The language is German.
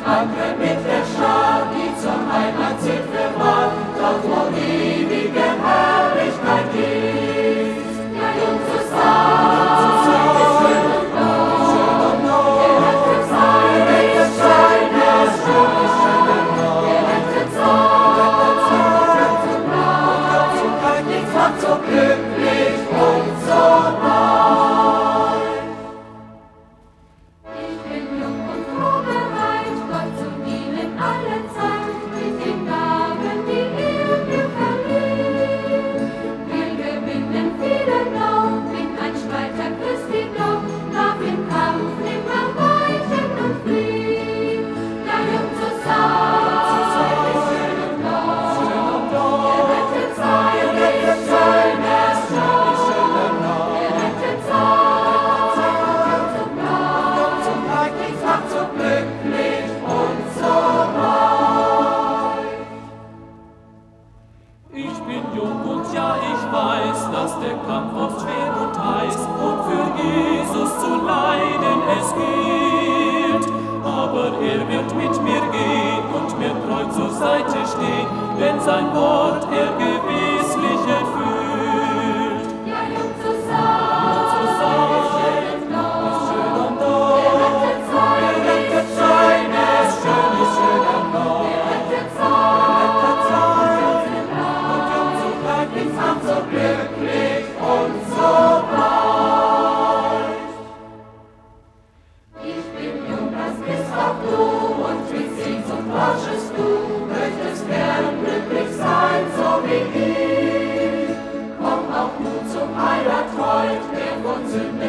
Wandre mit der Schar, die zur Heimat zieht für wahr, dort wo ewige Herrlichkeit ist. Ja, jung zu sein, ist schön und neu, gerettet sein, ist schön, ist gerettet sein, zugleich, nichts macht so glücklich und so neu. Ich bin jung und froh bereit, Gott zu dienen alle Zeit, mit den Gaben, die mir verlieh. Wir gewinnen viele noch, bin ein Streiter Christi doch, darf im Kampf nimmer weichen und fliehen. Ja, jung zu sein, ist schön und neu, gerettet sein, ist schön, ist gerettet sein, zugleich, nichts macht so glücklich und so neu. Ich bin jung und ja, ich weiß, dass der Kampf oft schwer und heiß und für Jesus zu leiden es gilt. Aber er wird mit mir gehen und mir treu zur Seite stehen, denn sein Wort er gewisslich erfüllt. Ja, jung zu sein, ist schön und neu, gerettet sein, ist schön und neu, gerettet sein, zugleich, nichts macht so glücklich und so weit. Ich bin jung, das bist auch du, und mit Sehnsucht forschest du, möchtest gern glücklich sein, so wie ich. Komm auch nun zum Heiland heut, der von Sünde